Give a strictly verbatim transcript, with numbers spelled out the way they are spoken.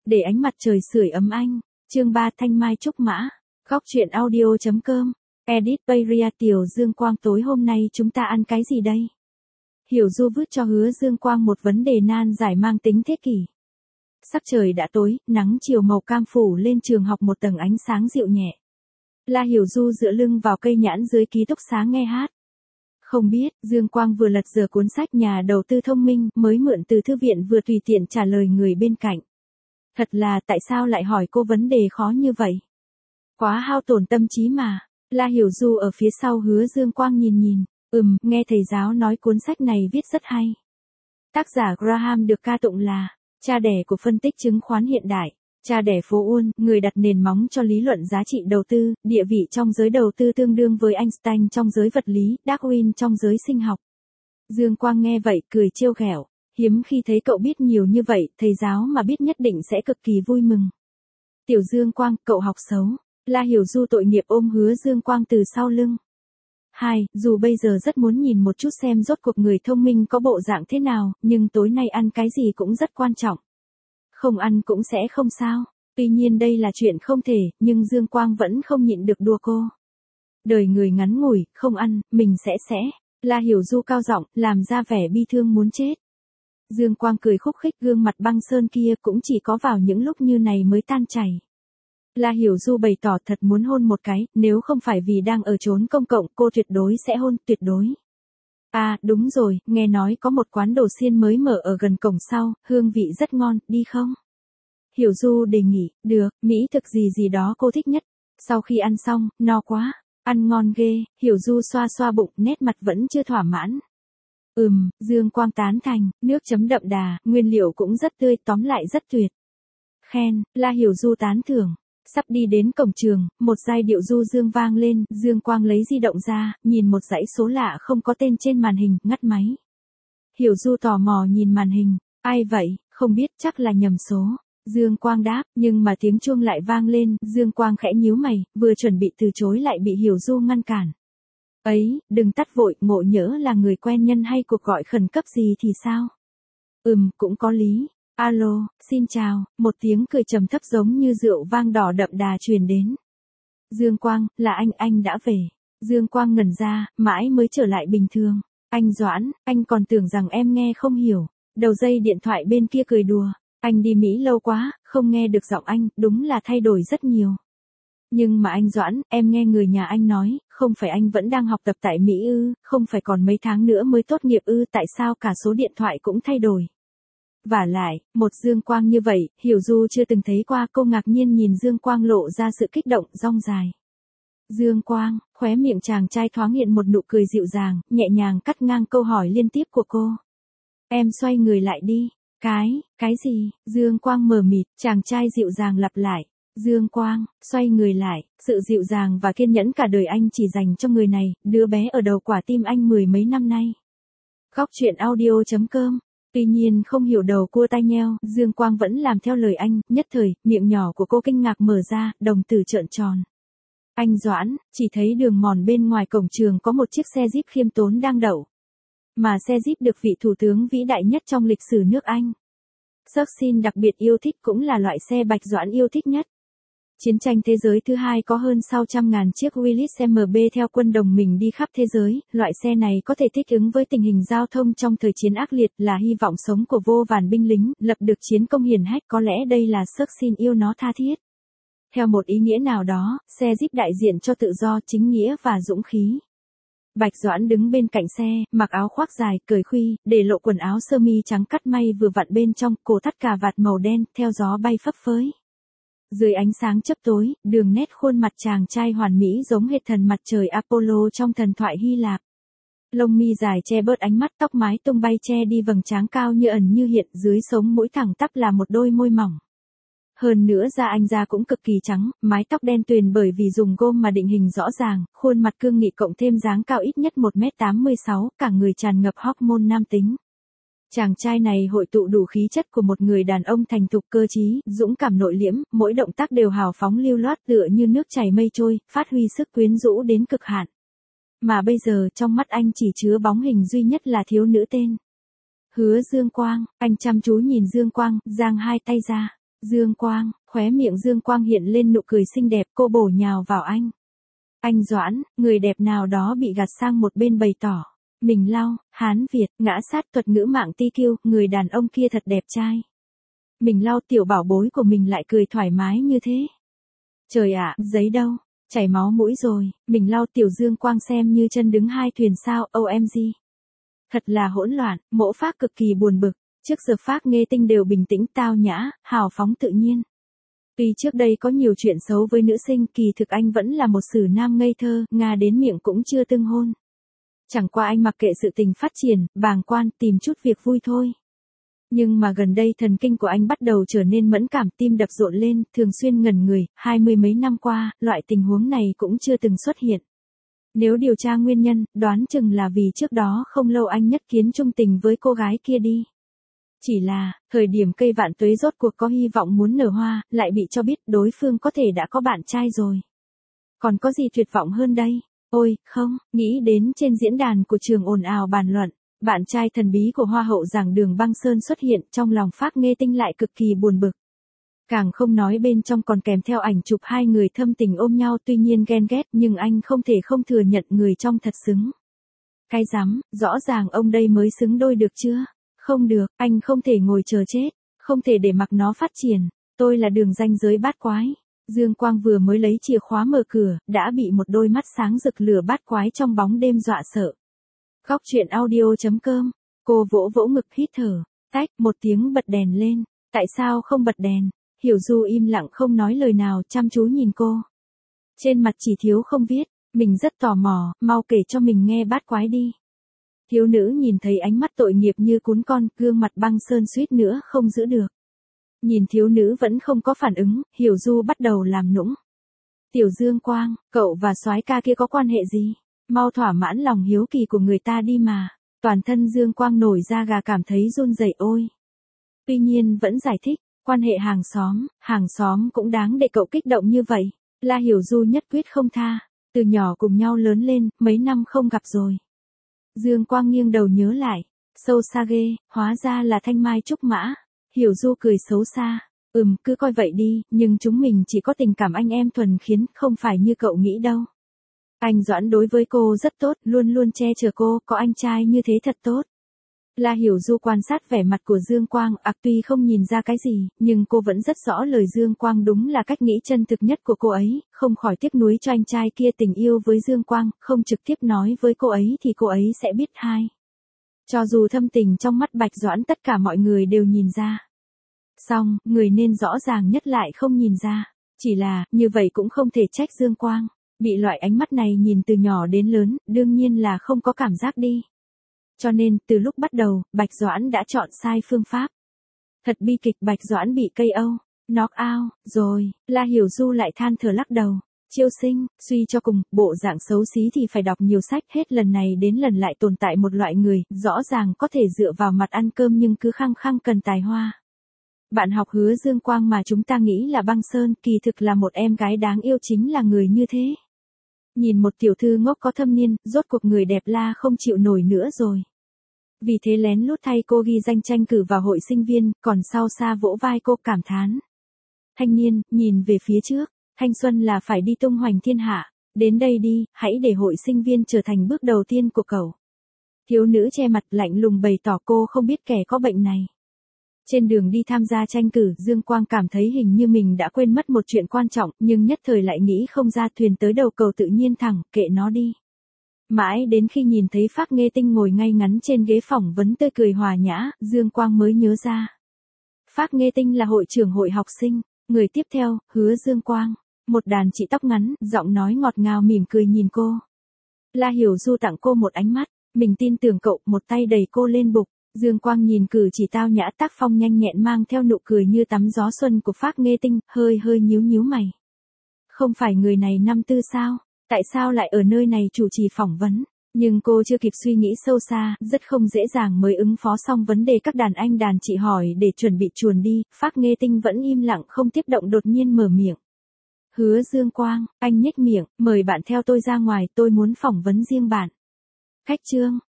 để ánh mặt trời sưởi ấm anh. Chương ba Thanh Mai Trúc Mã. Góc truyện audio chấm com. Edit Bayria. Tiểu Dương Quang, tối hôm nay chúng ta ăn cái gì đây? Hiểu Du vứt cho Hứa Dương Quang một vấn đề nan giải mang tính thế kỷ. Sắc trời đã tối, nắng chiều màu cam phủ lên trường học một tầng ánh sáng dịu nhẹ. La Hiểu Du dựa lưng vào cây nhãn dưới ký túc xá nghe hát. Không biết, Dương Quang vừa lật dở cuốn sách Nhà đầu tư thông minh mới mượn từ thư viện vừa tùy tiện trả lời người bên cạnh. Thật là tại sao lại hỏi cô vấn đề khó như vậy? Quá hao tổn tâm trí mà. La Hiểu Du ở phía sau Hứa Dương Quang nhìn nhìn. Ừm, nghe thầy giáo nói cuốn sách này viết rất hay. Tác giả Graham được ca tụng là cha đẻ của phân tích chứng khoán hiện đại, cha đẻ phố Uôn, người đặt nền móng cho lý luận giá trị đầu tư, địa vị trong giới đầu tư tương đương với Einstein trong giới vật lý, Darwin trong giới sinh học. Dương Quang nghe vậy cười trêu ghẹo, hiếm khi thấy cậu biết nhiều như vậy, thầy giáo mà biết nhất định sẽ cực kỳ vui mừng. Tiểu Dương Quang, cậu học xấu. La Hiểu Du tội nghiệp ôm Hứa Dương Quang từ sau lưng. Hai, dù bây giờ rất muốn nhìn một chút xem rốt cuộc người thông minh có bộ dạng thế nào, nhưng tối nay ăn cái gì cũng rất quan trọng. Không ăn cũng sẽ không sao. Tuy nhiên đây là chuyện không thể, nhưng Dương Quang vẫn không nhịn được đùa cô. Đời người ngắn ngủi, không ăn, mình sẽ sẽ. La Hiểu Du cao giọng, làm ra vẻ bi thương muốn chết. Dương Quang cười khúc khích, gương mặt băng sơn kia cũng chỉ có vào những lúc như này mới tan chảy. La Hiểu Du bày tỏ thật muốn hôn một cái, nếu không phải vì đang ở chốn công cộng cô tuyệt đối sẽ hôn, tuyệt đối. À, đúng rồi, nghe nói có một quán đồ xiên mới mở ở gần cổng sau, hương vị rất ngon, đi không? Hiểu Du đề nghị, được, mỹ thực gì gì đó cô thích nhất. Sau khi ăn xong, no quá, ăn ngon ghê, Hiểu Du xoa xoa bụng, nét mặt vẫn chưa thỏa mãn. Ừm, Dương Quang tán thành, nước chấm đậm đà, nguyên liệu cũng rất tươi, tóm lại rất tuyệt. Khen, La Hiểu Du tán thưởng. Sắp đi đến cổng trường, một giai điệu du dương vang lên, Dương Quang lấy di động ra, nhìn một dãy số lạ không có tên trên màn hình, ngắt máy. Hiểu Du tò mò nhìn màn hình, ai vậy, không biết, chắc là nhầm số. Dương Quang đáp, nhưng mà tiếng chuông lại vang lên, Dương Quang khẽ nhíu mày, vừa chuẩn bị từ chối lại bị Hiểu Du ngăn cản. Ấy, đừng tắt vội, ngộ nhỡ là người quen nhân hay cuộc gọi khẩn cấp gì thì sao? Ừm, cũng có lý. Alo, xin chào, một tiếng cười trầm thấp giống như rượu vang đỏ đậm đà truyền đến. Dương Quang, là anh, anh đã về. Dương Quang ngẩn ra, mãi mới trở lại bình thường. Anh Doãn, anh còn tưởng rằng em nghe không hiểu. Đầu dây điện thoại bên kia cười đùa. Anh đi Mỹ lâu quá, không nghe được giọng anh, đúng là thay đổi rất nhiều. Nhưng mà anh Doãn, em nghe người nhà anh nói, không phải anh vẫn đang học tập tại Mỹ ư, không phải còn mấy tháng nữa mới tốt nghiệp ư, tại sao cả số điện thoại cũng thay đổi. Vả lại, một Dương Quang như vậy, Hiểu Du chưa từng thấy qua, cô ngạc nhiên nhìn Dương Quang lộ ra sự kích động, rong dài. Dương Quang, khóe miệng chàng trai thoáng hiện một nụ cười dịu dàng, nhẹ nhàng cắt ngang câu hỏi liên tiếp của cô. Em xoay người lại đi. Cái, cái gì? Dương Quang mờ mịt, chàng trai dịu dàng lặp lại. Dương Quang, xoay người lại, sự dịu dàng và kiên nhẫn cả đời anh chỉ dành cho người này, đứa bé ở đầu quả tim anh mười mấy năm nay. Góc truyện audio chấm com. Tuy nhiên không hiểu đầu cua tai nheo, Dương Quang vẫn làm theo lời anh, nhất thời, miệng nhỏ của cô kinh ngạc mở ra, đồng tử trợn tròn. Anh Doãn, chỉ thấy đường mòn bên ngoài cổng trường có một chiếc xe Jeep khiêm tốn đang đậu. Mà xe Jeep được vị thủ tướng vĩ đại nhất trong lịch sử nước Anh, Churchill đặc biệt yêu thích, cũng là loại xe Bạch Doãn yêu thích nhất. Chiến tranh thế giới thứ hai có hơn sáu trăm ngàn chiếc Willys em bê theo quân đồng mình đi khắp thế giới, loại xe này có thể thích ứng với tình hình giao thông trong thời chiến ác liệt, là hy vọng sống của vô vàn binh lính, lập được chiến công hiển hách, có lẽ đây là Churchill yêu nó tha thiết. Theo một ý nghĩa nào đó, xe Jeep đại diện cho tự do, chính nghĩa và dũng khí. Bạch Doãn đứng bên cạnh xe, mặc áo khoác dài, cởi khuy, để lộ quần áo sơ mi trắng cắt may vừa vặn bên trong, cổ thắt cà vạt màu đen, theo gió bay phấp phới. Dưới ánh sáng chớp tối, đường nét khuôn mặt chàng trai hoàn mỹ giống hệt thần mặt trời Apollo trong thần thoại Hy Lạp. Lông mi dài che bớt ánh mắt, tóc mái tung bay che đi vầng trán cao như ẩn như hiện, dưới sống mũi thẳng tắp là một đôi môi mỏng. Hơn nữa da anh da cũng cực kỳ trắng, mái tóc đen tuyền bởi vì dùng gôm mà định hình rõ ràng, khuôn mặt cương nghị cộng thêm dáng cao ít nhất một mét tám mươi sáu, cả người tràn ngập hormone nam tính. Chàng trai này hội tụ đủ khí chất của một người đàn ông thành thục, cơ trí, dũng cảm, nội liễm, mỗi động tác đều hào phóng lưu loát tựa như nước chảy mây trôi, phát huy sức quyến rũ đến cực hạn. Mà bây giờ trong mắt anh chỉ chứa bóng hình duy nhất là thiếu nữ tên Hứa Dương Quang. Anh chăm chú nhìn Dương Quang, giang hai tay ra. Dương Quang, khóe miệng Dương Quang hiện lên nụ cười xinh đẹp, cô bổ nhào vào anh. Anh Doãn, người đẹp nào đó bị gạt sang một bên bày tỏ. Mình lau, Hán Việt, ngã sát thuật ngữ mạng ti kiêu, người đàn ông kia thật đẹp trai. Mình lau tiểu bảo bối của mình lại cười thoải mái như thế. Trời ạ, giấy đâu, chảy máu mũi rồi, mình lau tiểu Dương Quang xem như chân đứng hai thuyền sao, o em giê. Thật là hỗn loạn, mỗ Phác cực kỳ buồn bực, trước giờ Phác Nghê Tinh đều bình tĩnh tao nhã, hào phóng tự nhiên. Tuy trước đây có nhiều chuyện xấu với nữ sinh, kỳ thực anh vẫn là một sử nam ngây thơ, Nga đến miệng cũng chưa tương hôn. Chẳng qua anh mặc kệ sự tình phát triển, bàng quan, tìm chút việc vui thôi. Nhưng mà gần đây thần kinh của anh bắt đầu trở nên mẫn cảm, tim đập rộn lên, thường xuyên ngẩn người, hai mươi mấy năm qua, loại tình huống này cũng chưa từng xuất hiện. Nếu điều tra nguyên nhân, đoán chừng là vì trước đó không lâu anh nhất kiến chung tình với cô gái kia đi. Chỉ là, thời điểm cây vạn tuế rốt cuộc có hy vọng muốn nở hoa, lại bị cho biết đối phương có thể đã có bạn trai rồi. Còn có gì tuyệt vọng hơn đây? Ôi, không, nghĩ đến trên diễn đàn của trường ồn ào bàn luận, bạn trai thần bí của Hoa hậu giảng đường Băng Sơn xuất hiện, trong lòng Phác Nghê Tinh lại cực kỳ buồn bực. Càng không nói bên trong còn kèm theo ảnh chụp hai người thâm tình ôm nhau, tuy nhiên ghen ghét nhưng anh không thể không thừa nhận người trong thật xứng. Cái rắm, rõ ràng ông đây mới xứng đôi được chưa? Không được, anh không thể ngồi chờ chết, không thể để mặc nó phát triển, tôi là đường ranh giới bát quái. Dương Quang vừa mới lấy chìa khóa mở cửa, đã bị một đôi mắt sáng rực lửa bát quái trong bóng đêm dọa sợ. Góc truyện audio chấm com, cô vỗ vỗ ngực hít thở, tách, một tiếng bật đèn lên, tại sao không bật đèn? Hiểu Du im lặng không nói lời nào, chăm chú nhìn cô. Trên mặt chỉ thiếu không viết, mình rất tò mò, mau kể cho mình nghe bát quái đi. Thiếu nữ nhìn thấy ánh mắt tội nghiệp như cún con, gương mặt Băng Sơn suýt nữa không giữ được. Nhìn thiếu nữ vẫn không có phản ứng, Hiểu Du bắt đầu làm nũng. Tiểu Dương Quang, cậu và soái ca kia có quan hệ gì? Mau thỏa mãn lòng hiếu kỳ của người ta đi mà. Toàn thân Dương Quang nổi da gà cảm thấy run rẩy ôi. Tuy nhiên vẫn giải thích, quan hệ hàng xóm, hàng xóm cũng đáng để cậu kích động như vậy. La Hiểu Du nhất quyết không tha, từ nhỏ cùng nhau lớn lên, mấy năm không gặp rồi. Dương Quang nghiêng đầu nhớ lại, sâu xa ghê, hóa ra là Thanh Mai Trúc Mã. Hiểu Du cười xấu xa, ừm cứ coi vậy đi, nhưng chúng mình chỉ có tình cảm anh em thuần khiết, không phải như cậu nghĩ đâu. Anh Doãn đối với cô rất tốt, luôn luôn che chở cô, có anh trai như thế thật tốt. La Hiểu Du quan sát vẻ mặt của Dương Quang, ạc tuy không nhìn ra cái gì, nhưng cô vẫn rất rõ lời Dương Quang đúng là cách nghĩ chân thực nhất của cô ấy, không khỏi tiếc nuối cho anh trai kia tình yêu với Dương Quang, không trực tiếp nói với cô ấy thì cô ấy sẽ biết hai. Cho dù thâm tình trong mắt Bạch Doãn tất cả mọi người đều nhìn ra. Xong, người nên rõ ràng nhất lại không nhìn ra. Chỉ là, như vậy cũng không thể trách Dương Quang. Bị loại ánh mắt này nhìn từ nhỏ đến lớn, đương nhiên là không có cảm giác đi. Cho nên, từ lúc bắt đầu, Bạch Doãn đã chọn sai phương pháp. Thật bi kịch, Bạch Doãn bị ca o, knock out, rồi, La Hiểu Du lại than thở lắc đầu. Chiêu sinh, suy cho cùng, bộ dạng xấu xí thì phải đọc nhiều sách, hết lần này đến lần lại tồn tại một loại người, rõ ràng có thể dựa vào mặt ăn cơm nhưng cứ khăng khăng cần tài hoa. Bạn học Hứa Dương Quang mà chúng ta nghĩ là Băng Sơn, kỳ thực là một em gái đáng yêu chính là người như thế. Nhìn một tiểu thư ngốc có thâm niên, rốt cuộc người đẹp La không chịu nổi nữa rồi. Vì thế lén lút thay cô ghi danh tranh cử vào hội sinh viên, còn sau xa vỗ vai cô cảm thán. Thanh niên, nhìn về phía trước. Thanh xuân là phải đi tung hoành thiên hạ, đến đây đi, hãy để hội sinh viên trở thành bước đầu tiên của cậu. Thiếu nữ che mặt lạnh lùng bày tỏ cô không biết kẻ có bệnh này. Trên đường đi tham gia tranh cử, Dương Quang cảm thấy hình như mình đã quên mất một chuyện quan trọng, nhưng nhất thời lại nghĩ không ra, thuyền tới đầu cầu tự nhiên thẳng, kệ nó đi. Mãi đến khi nhìn thấy Phác Nghê Tinh ngồi ngay ngắn trên ghế phỏng vấn tươi cười hòa nhã, Dương Quang mới nhớ ra. Phác Nghê Tinh là hội trưởng hội học sinh, người tiếp theo, Hứa Dương Quang. Một đàn chị tóc ngắn, giọng nói ngọt ngào mỉm cười nhìn cô. La Hiểu Du tặng cô một ánh mắt, mình tin tưởng cậu, một tay đẩy cô lên bục. Dương Quang nhìn cử chỉ tao nhã tác phong nhanh nhẹn mang theo nụ cười như tắm gió xuân của Phác Nghê Tinh, hơi hơi nhíu nhíu mày. Không phải người này năm tư sao? Tại sao lại ở nơi này chủ trì phỏng vấn? Nhưng cô chưa kịp suy nghĩ sâu xa, rất không dễ dàng mới ứng phó xong vấn đề các đàn anh đàn chị hỏi để chuẩn bị chuồn đi, Phác Nghê Tinh vẫn im lặng không tiếp động đột nhiên mở miệng. Hứa Dương Quang, anh nhếch miệng, mời bạn theo tôi ra ngoài, tôi muốn phỏng vấn riêng bạn. Khách trương,